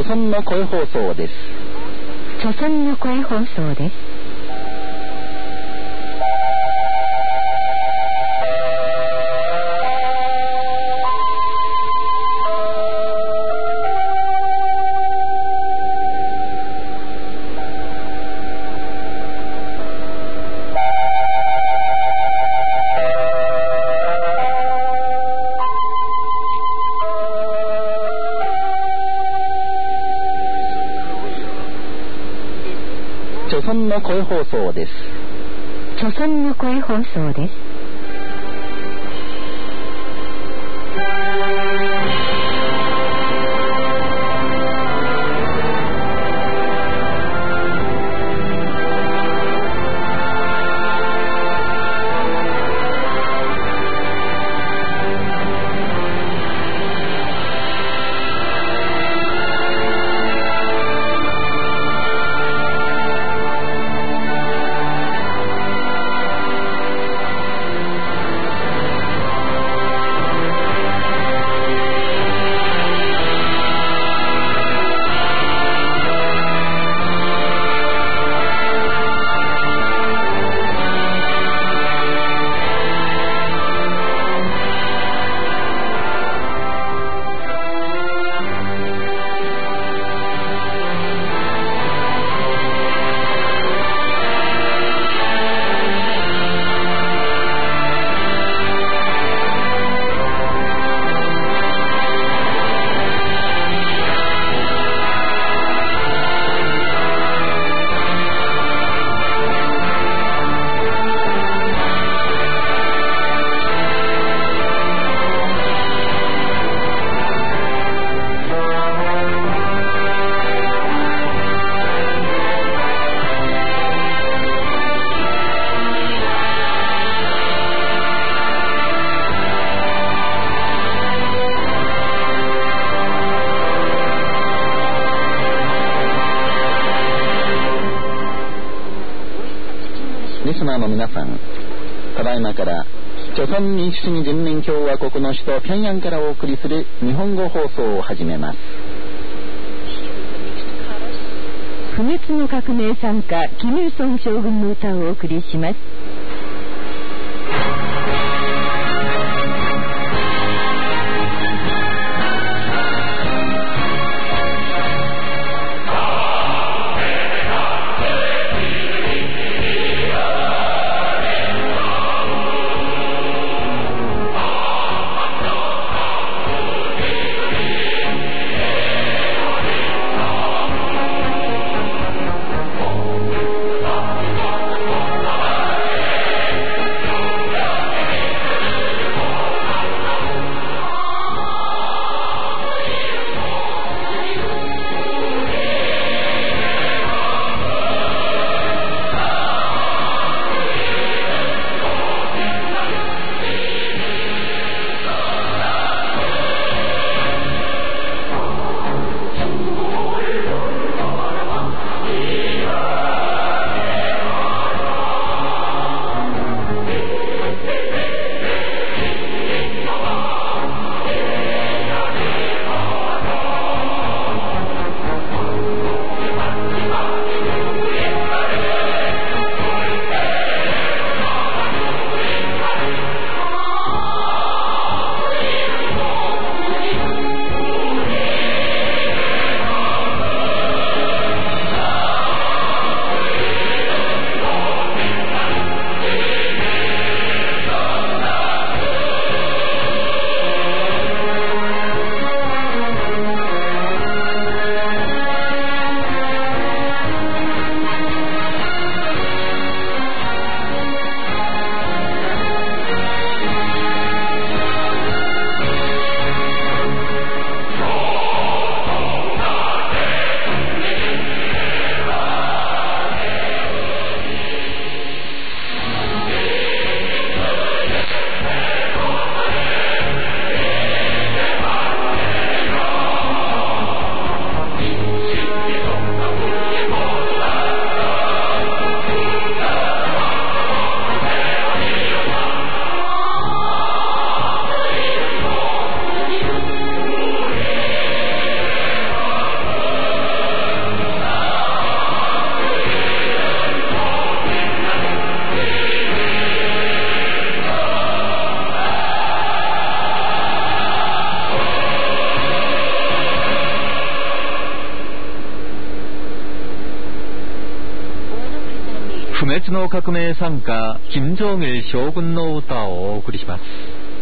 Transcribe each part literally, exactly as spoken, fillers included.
朝鮮の声放送です。 朝鮮の声放送です。 朝鮮の声放送です。 朝鮮の声放送です。 リスナーの皆さん、ただいまから朝鮮民主主義人民共和国の首都平壌からお送りする日本語放送を始めます。 不滅の革命参加キム・イルソン将軍の歌をお送りします。 不滅の革命参加金正日将軍の歌をお送りします。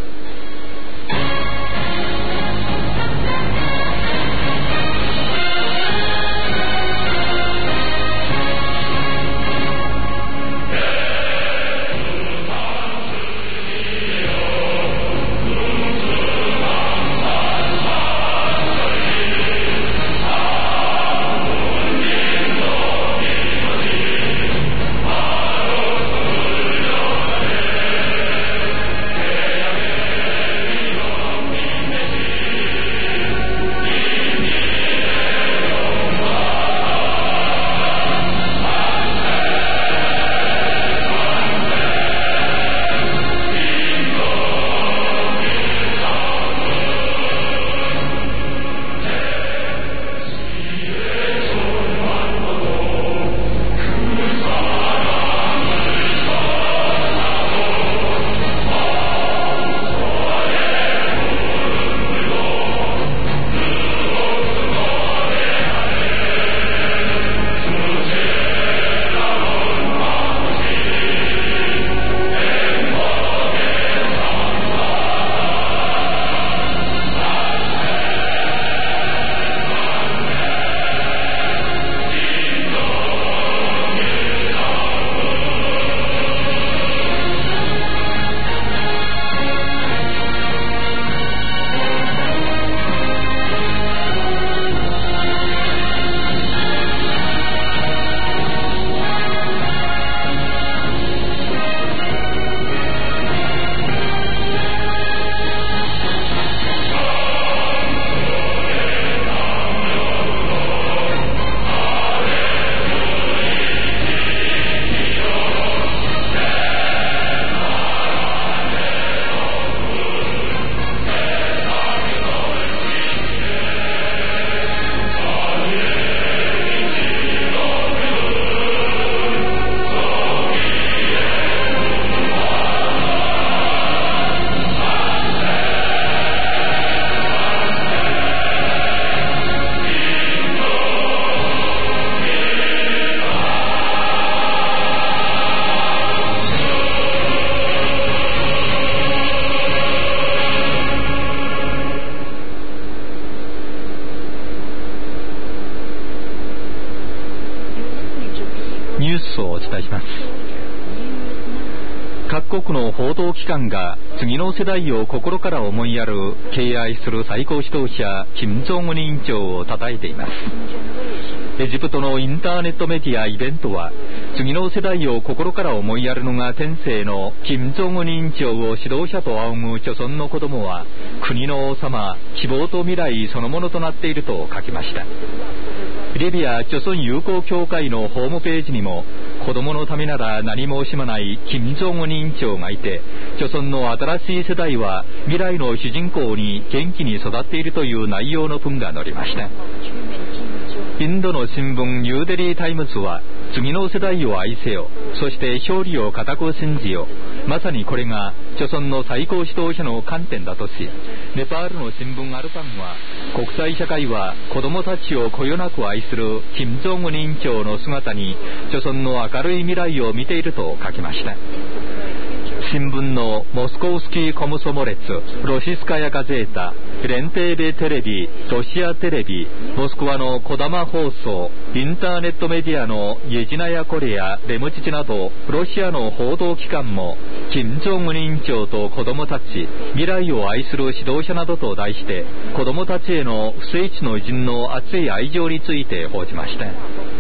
各国の報道機関が次の世代を心から思いやる敬愛する最高指導者金正恩委員長を称えています。エジプトのインターネットメディアイベントは、次の世代を心から思いやるのが天性の金正恩委員長を指導者と仰ぐ著存の子供は国の王様、希望と未来そのものとなっていると書きました。リビア著存友好協会のホームページにも、子供のためなら何も惜しまない金正恩委員長がいて、著存の新しい世代は未来の主人公に元気に育っているという内容の文が載りました。インドの新聞ニューデリータイムズは、次の世代を愛せよ、そして勝利を固く信じよ、まさにこれが著存の最高指導者の観点だとし、ネパールの新聞アルパンは、国際社会は子供たちをこよなく愛する金正恩委員長の姿に著存の明るい未来を見ていると書きました。新聞のモスコウスキーコムソモレツ、ロシスカヤガゼータ、レンテーベテレビ、ロシアテレビ、モスクワのコダマ放送、インターネットメディアのイェジナヤコレア、レムチチなどロシアの報道機関も、金正恩委員長と子供たち、未来を愛する指導者などと題して、子供たちへの不正地の偉人の熱い愛情について報じました。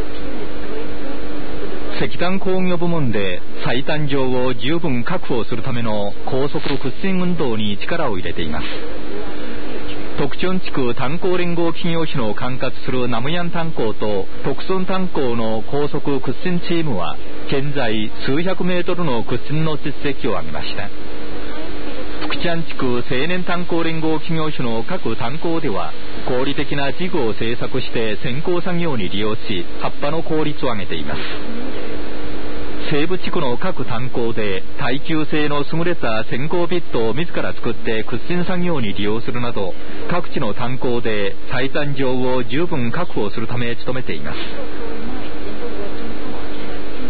石炭工業部門で最短上を十分確保するための高速屈伸運動に力を入れています。徳チョン地区炭鉱連合企業所の管轄するナムヤン炭鉱と徳村炭鉱の高速屈伸チームは、現在数百メートルの屈伸の実績を上げました。福チャン地区青年炭鉱連合企業所の各炭鉱では、合理的な事業を製作して先行作業に利用し、葉っぱの効率を上げています。西部地区の各炭鉱で耐久性の優れた先行ビットを自ら作って屈伸作業に利用するなど、各地の炭鉱で最短上を十分確保するため努めています。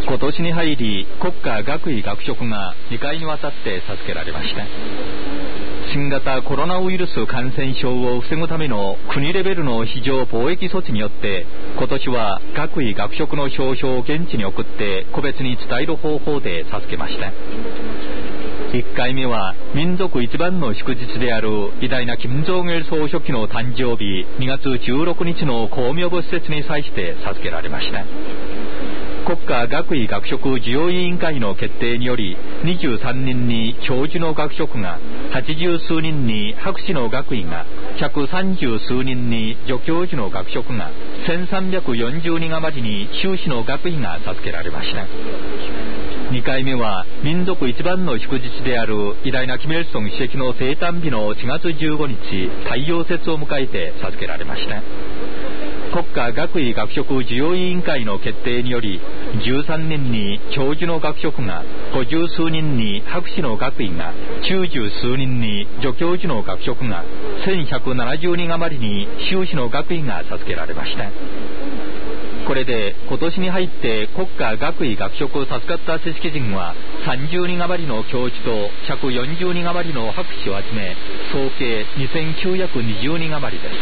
今年に入り国家学位学職がにかいにわたって授けられました。新型コロナウイルス感染症を防ぐための国レベルの非常防疫措置によって今年は学位学職の証書を現地に送って個別に伝える方法で授けました。いっかいめは民族一番の祝日である偉大な金正日総書記の誕生日にがつじゅうろくにちの公明母施設に際して授けられました。国家学位学職授与委員会の決定によりにじゅうさんにんに教授の学職が、はちじゅうすうにんに博士の学位が、ひゃくさんじゅうすうにんに助教授の学職が、せんさんびゃくよんじゅうにん余りに修士の学位が授けられました。にかいめは民族一番の祝日である偉大なキム・イルソン主席の生誕日のしがつじゅうごにち太陽節を迎えて授けられました。国家学位学職授与委員会の決定によりじゅうさんにんに教授の学職が、ごじゅうすうにんに博士の学位が、きゅうじゅうすうにんに助教授の学職が、せんひゃくななじゅうにん余りに修士の学位が授けられました。これで今年に入って国家学位学職を授かった知識人はさんじゅうにん余りの教授とひゃくよんじゅうにん余りの博士を集め、総計にせんきゅうひゃくにじゅうにん余りです。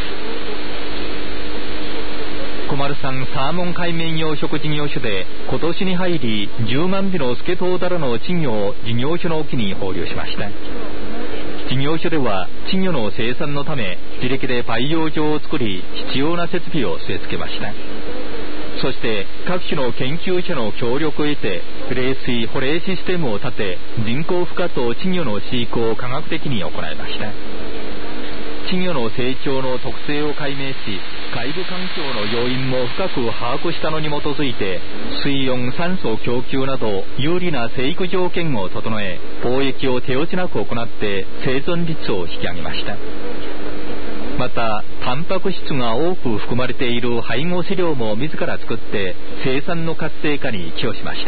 小丸さんサーモン海面養殖事業所で今年に入りじゅうまんびのスケトウダラの稚魚を事業所の沖に放流しました。事業所では稚魚の生産のため自力で培養場を作り、必要な設備を据え付けました。そして各種の研究者の協力を得て冷水保冷システムを立て、人工孵化と稚魚の飼育を科学的に行いました。稚魚の成長の特性を解明し、外部環境の要因も深く把握したのに基づいて水温酸素供給など有利な生育条件を整え、貿易を手落ちなく行って生存率を引き上げました。またタンパク質が多く含まれている配合飼料も自ら作って生産の活性化に寄与しました。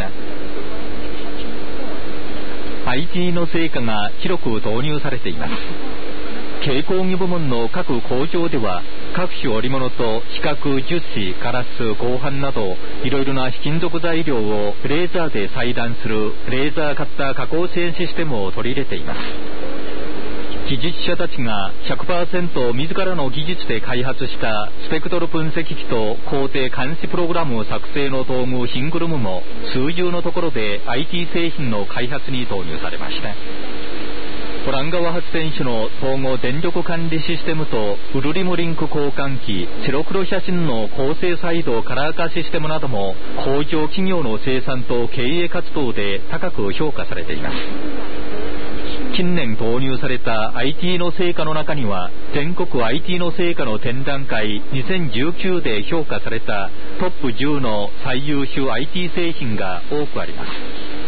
アイティー の成果が広く導入されています。軽工業部門の各工場では各種織物と比較樹脂、ガラス、合板などいろいろな非金属材料をレーザーで裁断するレーザーカッター加工支援システムを取り入れています。技術者たちが ひゃくパーセント 自らの技術で開発したスペクトル分析機と工程監視プログラム作成の道具シングルムも数十のところで アイティー 製品の開発に導入されました。ポラン川発電所の統合電力管理システムとウルリムリンク交換機、白黒写真の高精細度カラー化システムなども工場企業の生産と経営活動で高く評価されています。近年導入された アイティー の成果の中には全国 アイティー の成果の展覧会にせんじゅうきゅうで評価されたトップじゅうの最優秀 アイティー 製品が多くあります。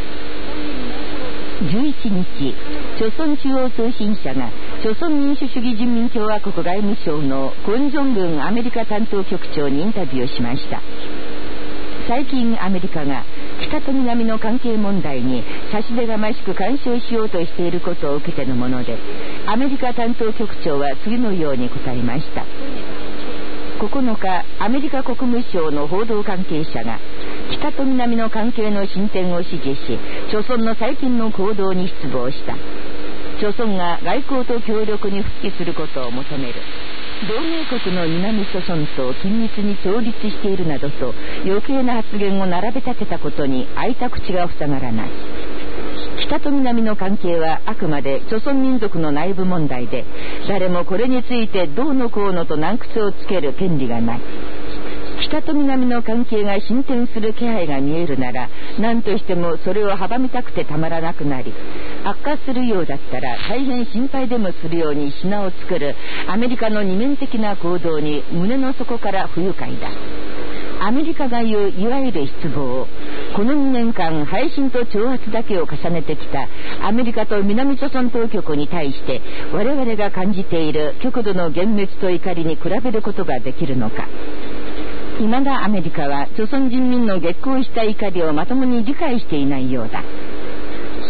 じゅういちにち、朝鮮中央通信社が朝鮮民主主義人民共和国外務省のクォン・ジョングンアメリカ担当局長にインタビューをしました。最近アメリカが北と南の関係問題に差し出がましく干渉しようとしていることを受けてのもので、アメリカ担当局長は次のように答えました。ここのか、アメリカ国務省の報道関係者が北と南の関係の進展を支持し、朝鮮の最近の行動に失望した。朝鮮が外交と協力に復帰することを求める。同盟国の南朝鮮と緊密に調律しているなどと余計な発言を並べ立てたことに開いた口が塞がらない。北と南の関係はあくまで朝鮮民族の内部問題で、誰もこれについてどうのこうのと難癖をつける権利がない。北と南の関係が進展する気配が見えるなら、何としてもそれを阻みたくてたまらなくなり、悪化するようだったら大変心配でもするように品を作るアメリカの二面的な行動に胸の底から不愉快だ。アメリカが言ういわゆる失望を、このにねんかん配信と挑発だけを重ねてきたアメリカと南朝鮮当局に対して我々が感じている極度の幻滅と怒りに比べることができるのか。未だアメリカは朝鮮人民の激高した怒りをまともに理解していないようだ。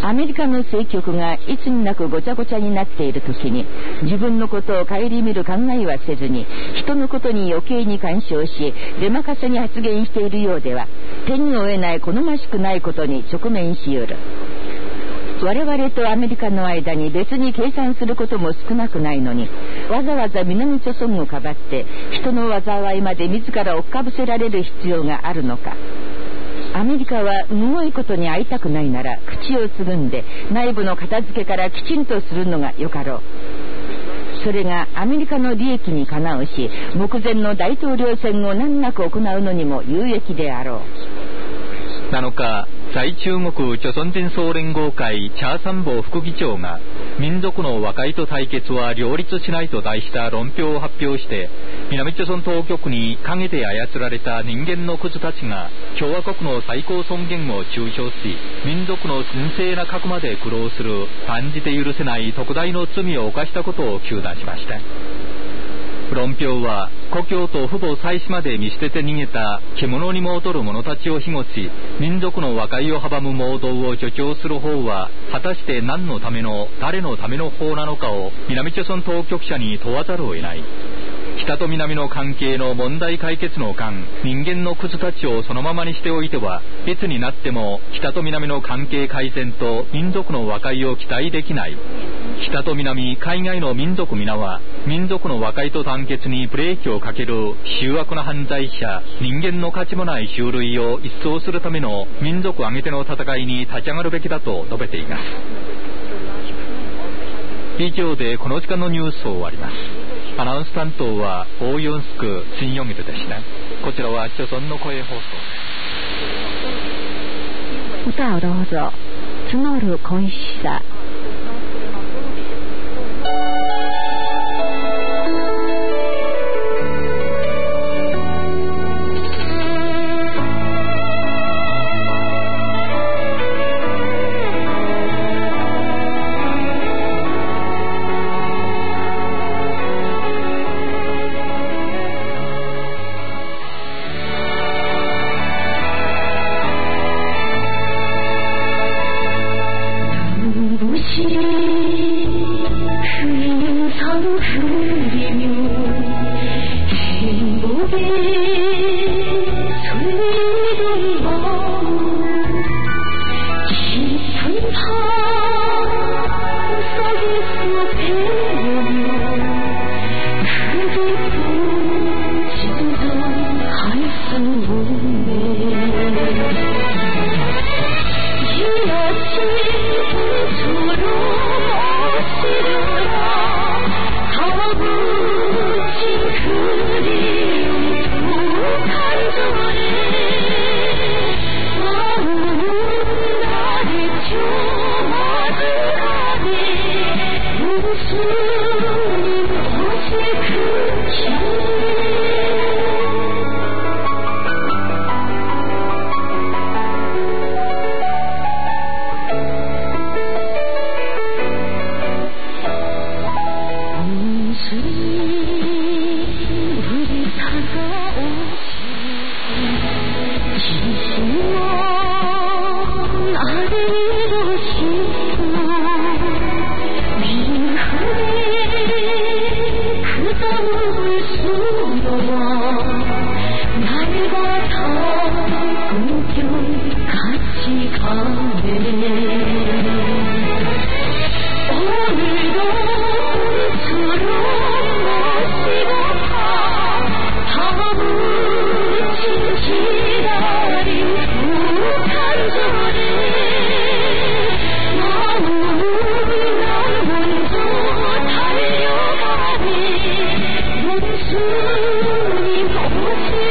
アメリカの政局がいつになくごちゃごちゃになっている時に、自分のことを顧みる考えはせずに、人のことに余計に干渉し、出任せに発言しているようでは、手に負えない好ましくないことに直面しうる。我々とアメリカの間に別に計算することも少なくないのに、わざわざ南朝鮮をかばって人の災いまで自ら追っかぶせられる必要があるのか。アメリカはむごいことに会いたくないなら口をつぐんで内部の片付けからきちんとするのがよかろう。それがアメリカの利益にかなうし、目前の大統領選を難なく行うのにも有益であろう。 なのか、在中国朝鮮人総連合会チャーサンボ副議長が、民族の和解と対決は両立しないと題した論評を発表して、南朝鮮当局に陰で操られた人間のクズたちが共和国の最高尊厳を中傷し、民族の神聖な核まで苦労する断じて許せない特大の罪を犯したことを糾弾しました。論評は、故郷と父母妻子まで見捨てて逃げた獣にも劣る者たちを庇護し、民族の和解を阻む盲導を助長する方は、果たして何のための誰のための法なのかを南朝鮮当局者に問わざるを得ない。北と南の関係の問題解決の間、人間のクズたちをそのままにしておいては、いつになっても北と南の関係改善と民族の和解を期待できない。北と南、海外の民族皆は、民族の和解と団結にブレーキをかける醜悪な犯罪者、人間の価値もない種類を一掃するための民族挙げての戦いに立ち上がるべきだと述べています。以上でこの時間のニュースを終わります。アナウンス担当はオーヨンスクシンヨギルでした。こちらは朝鮮の声放送。 歌をどうぞ。募る恋しさ。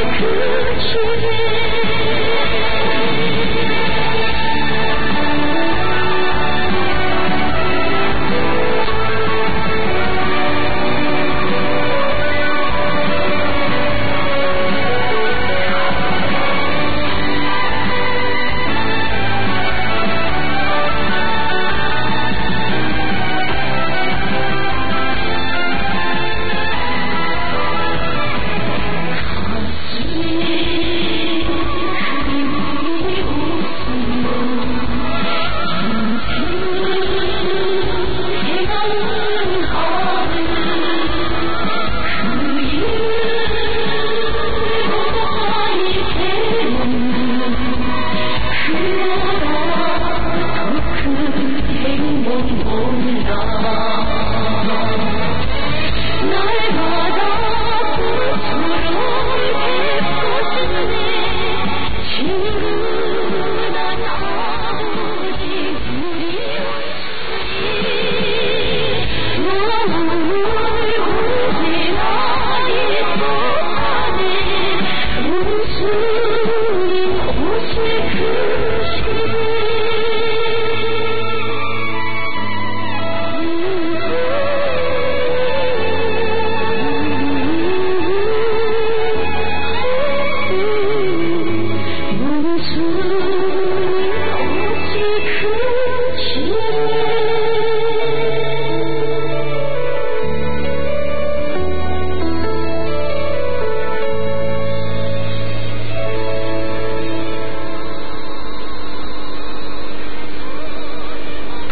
Thank you.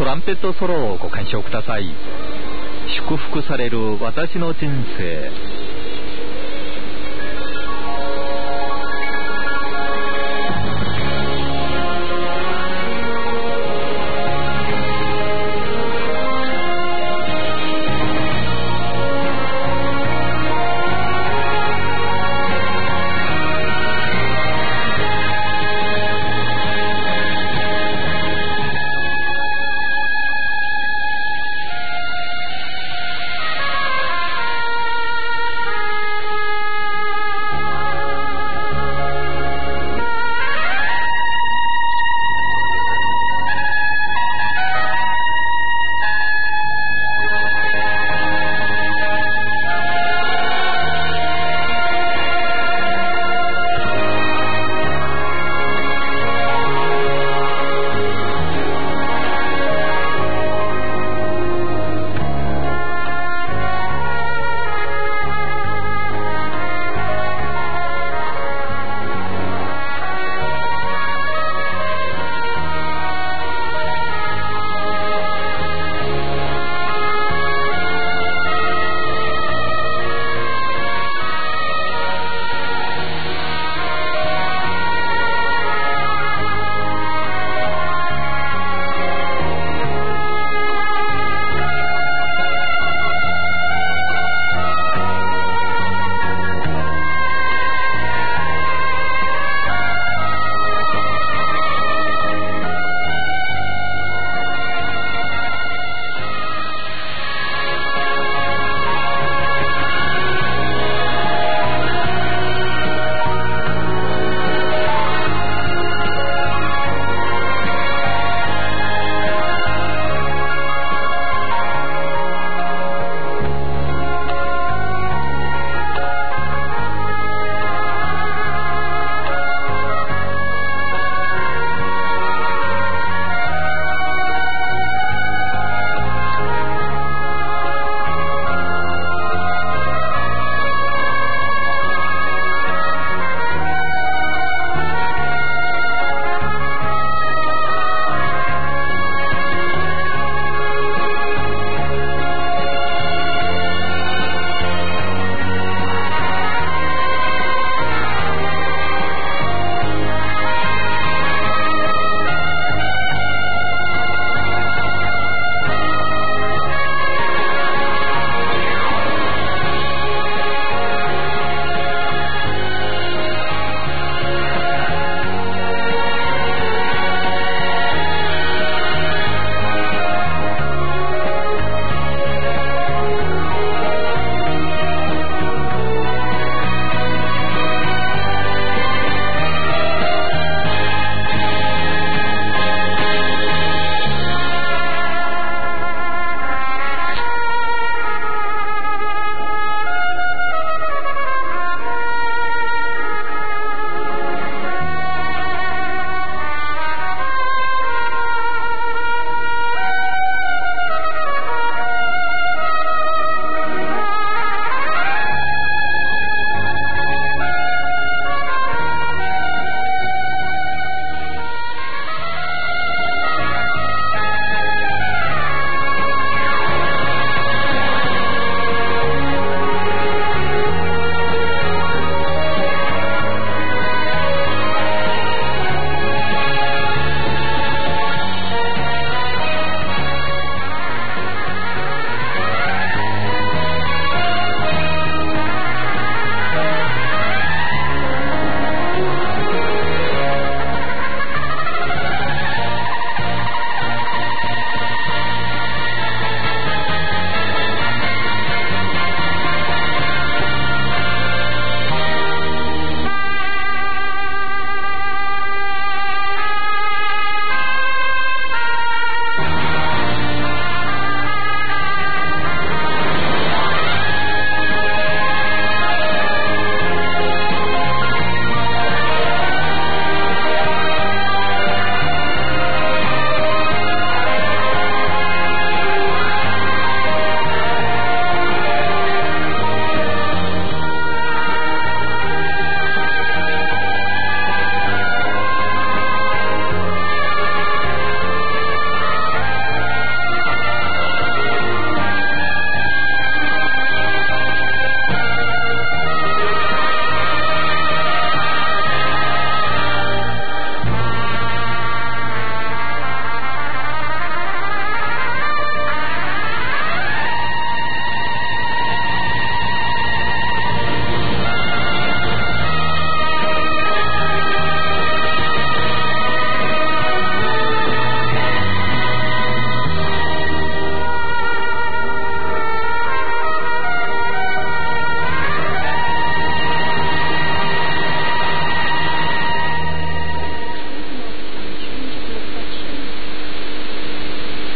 ランペットソロをご鑑賞ください。祝福される私の人生。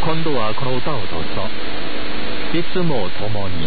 今度はこの歌をどうぞ。いつも共に。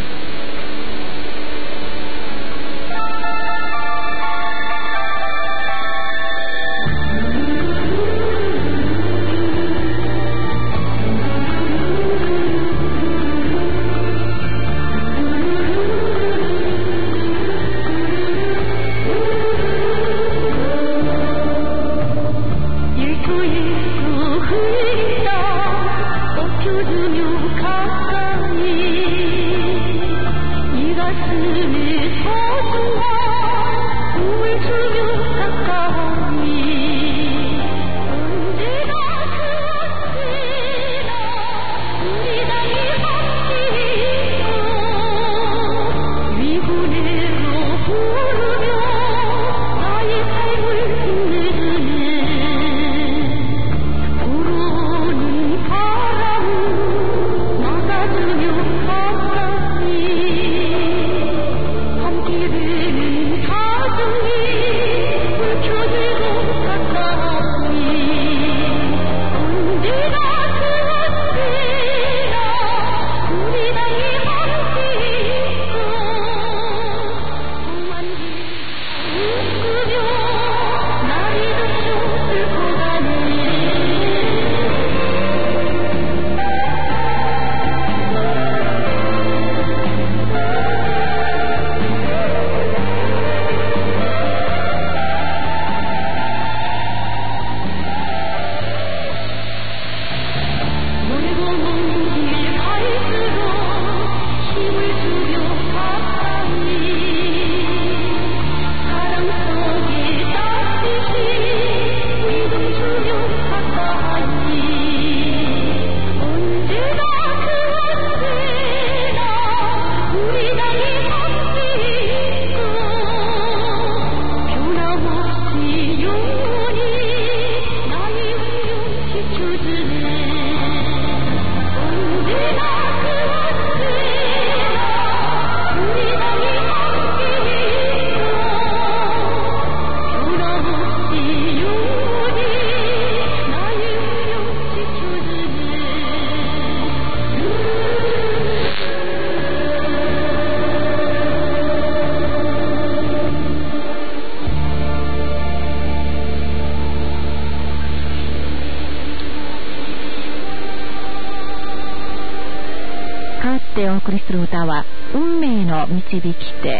お送りする歌は運命の導き手。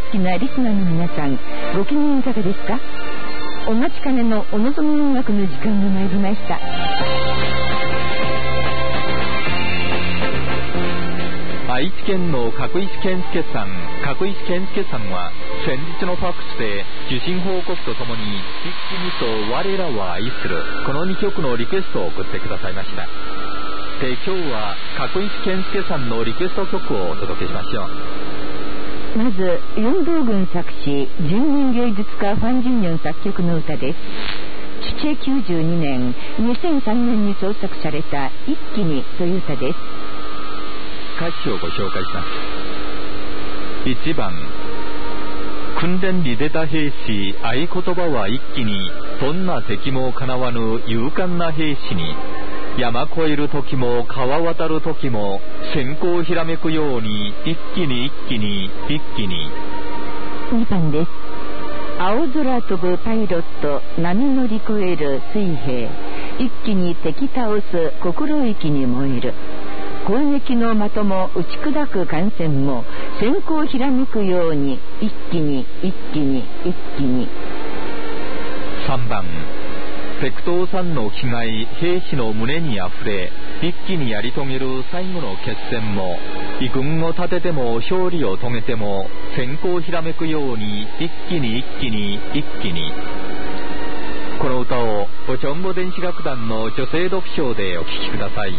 きなリスナーの皆さん、ご機嫌いかがですか？お待ちかねのお望み音楽の時間が参りました。 愛知県の角石健介さん角石健介さんは先日のファックスで受信報告とともに「一気に」と「我らは愛する」このにきょくのリクエストを送ってくださいました。で、今日は角石健介さんのリクエスト曲をお届けしましょう。まず四道軍作詞、人民芸術家ファン・ジュンヨン作曲の歌です。チュチェきゅうじゅうにねん、にせんさんねんに創作された「一気に」という歌です。 歌詞をご紹介します。いちばん、訓練に出た兵士、合言葉は一気に、どんな敵もかなわぬ勇敢な兵士に、山越える時も川渡る時も閃光ひらめくように、一気に一気に一気に。 にばんです。青空飛ぶパイロット、波乗り越える水兵、一気に敵倒す心意気に燃える。攻撃の的も打ち砕く艦船も閃光ひらめくように、一気に一気に一気に。 さんばん、赤頭山の気概、兵士の胸にあふれ、一気にやり遂げる最後の決戦も、異軍を立てても勝利を遂げても閃光ひらめくように、一気に一気に一気に。この歌をおちょんぼ電子楽団の女性読唱でお聴きください。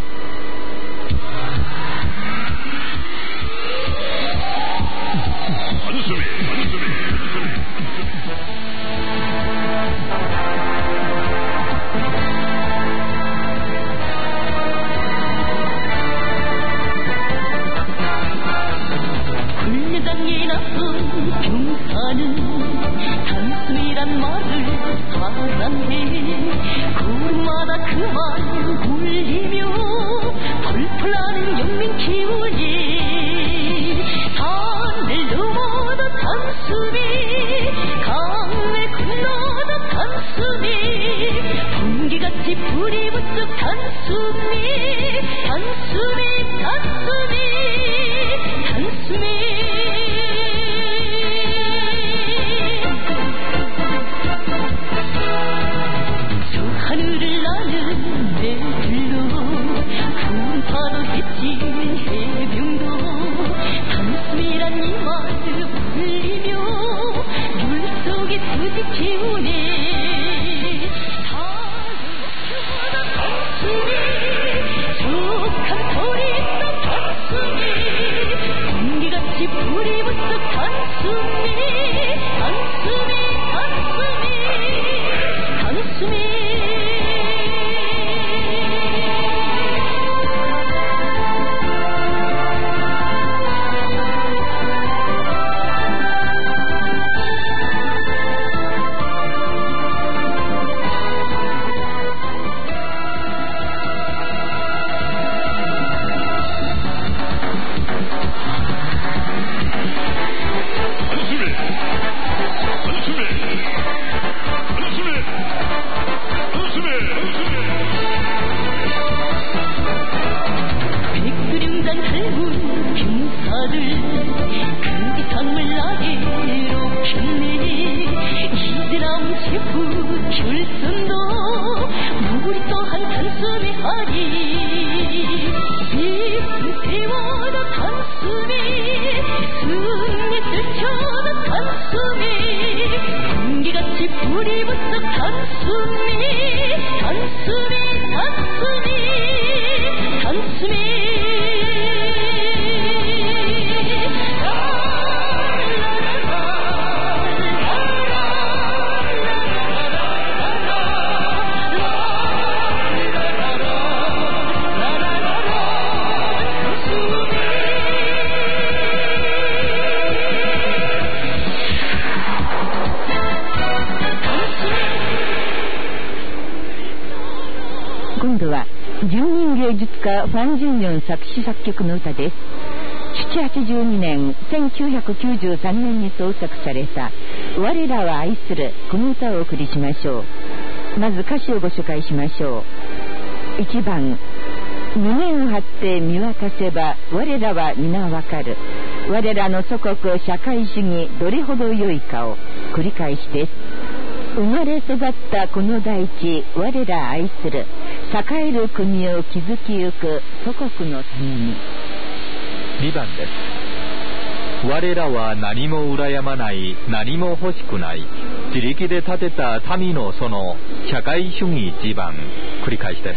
ファン・ジュンヨン作詞作曲の歌です。ななはちじゅうにねん、せんきゅうひゃくきゅうじゅうさんねんに創作された我らは愛する、この歌をお送りしましょう。まず歌詞をご紹介しましょう。いちばん、 胸を張って見渡せば我らは皆わかる。我らの祖国社会主義どれほど良いかを。繰り返しです。生まれ育ったこの大地、我ら愛する栄える国を築きゆく祖国のために。 にばんです。我らは何も羨まない、何も欲しくない、自力で建てた民の園、社会主義地盤。繰り返しです。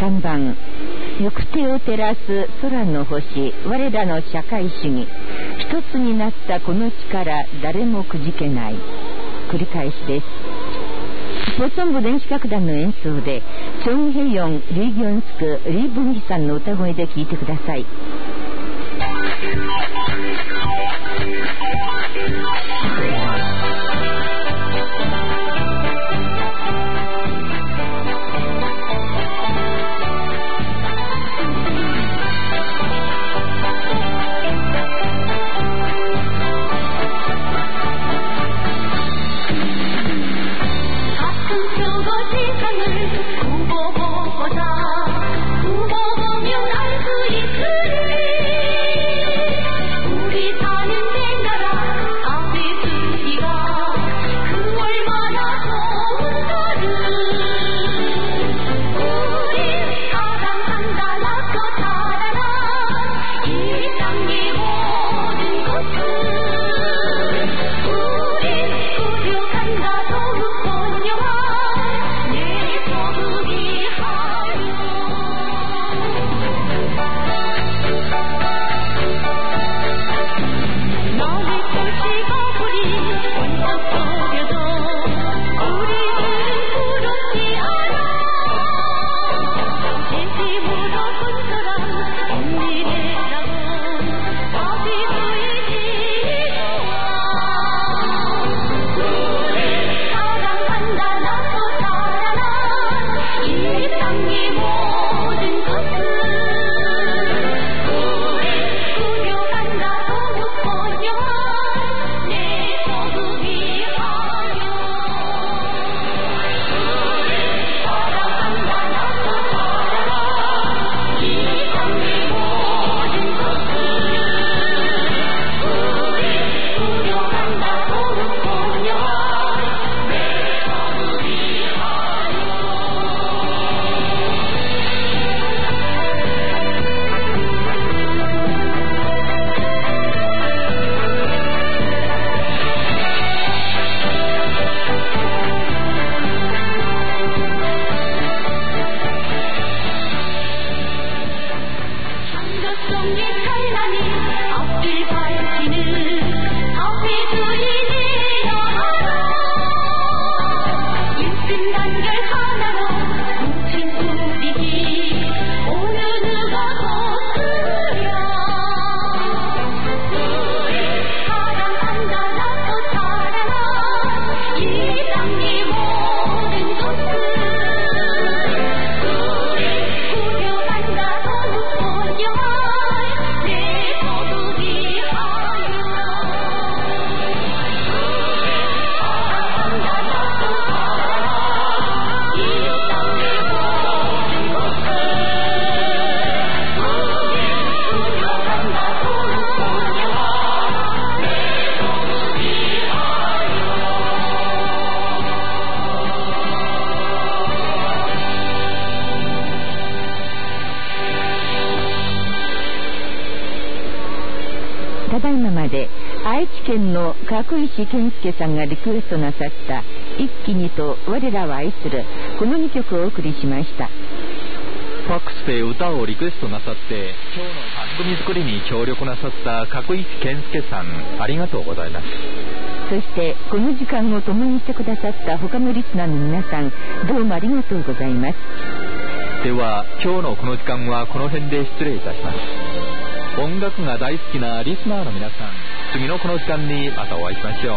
さんばん、行く手を照らす空の星、我らの社会主義、一つになったこの力、誰もくじけない。繰り返しです。ポチョン部電子楽団の演奏で、チョンヘヨン、リーギョンスク、リーブンギさんの歌声で聴いてください。愛知県の角石健介さんがリクエストなさった一気にと我らを愛するこのにきょくをお送りしました。 ファックスで歌をリクエストなさって今日の番組作りに協力なさった角石健介さん、ありがとうございます。 そしてこの時間を共にしてくださった他のリスナーの皆さん、どうもありがとうございます。 では今日のこの時間はこの辺で失礼いたします。音楽が大好きなリスナーの皆さん、次のこの時間にまたお会いしましょう。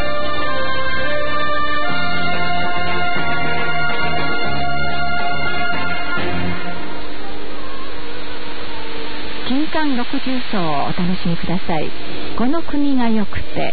金環六重奏をお楽しみください。この国がよくて。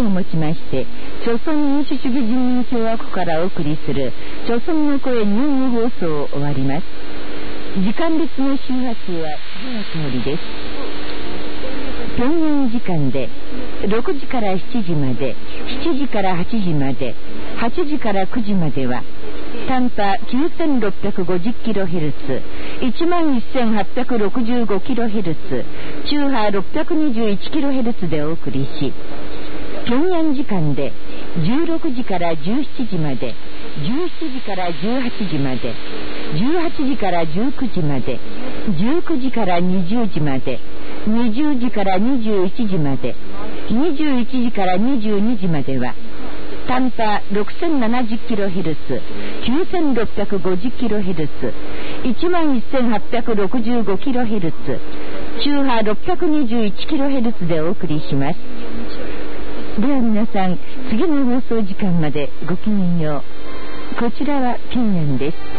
をもちまして、朝鮮民主主義人民共和国からお送りする朝鮮の声日本語放送を終わります。時間別の周波数は次の通りです。平壌時間でろくじからしちじまで、しちじからはちじまで、はちじからくじまでは短波 きゅうせんろっぴゃくごじゅっキロヘルツ、いちまんせんはっぴゃくろくじゅうごキロヘルツ、中波 ろっぴゃくにじゅういちキロヘルツ でお送りし、平壌時間でじゅうろくじからじゅうしちじまで、じゅうしちじからじゅうはちじまで、じゅうはちじからじゅうくじまで、じゅうくじからにじゅうじまで、にじゅうじからにじゅういちじまで、にじゅういちじからにじゅうにじまでは短波 ろくせんななじゅっキロヘルツ、きゅうせんろっぴゃくごじゅっキロヘルツ、いちまんせんはっぴゃくろくじゅうごキロヘルツ、中波 ろっぴゃくにじゅういちキロヘルツ でお送りします。では皆さん、次の放送時間までごきげんよう。こちらは平壌です。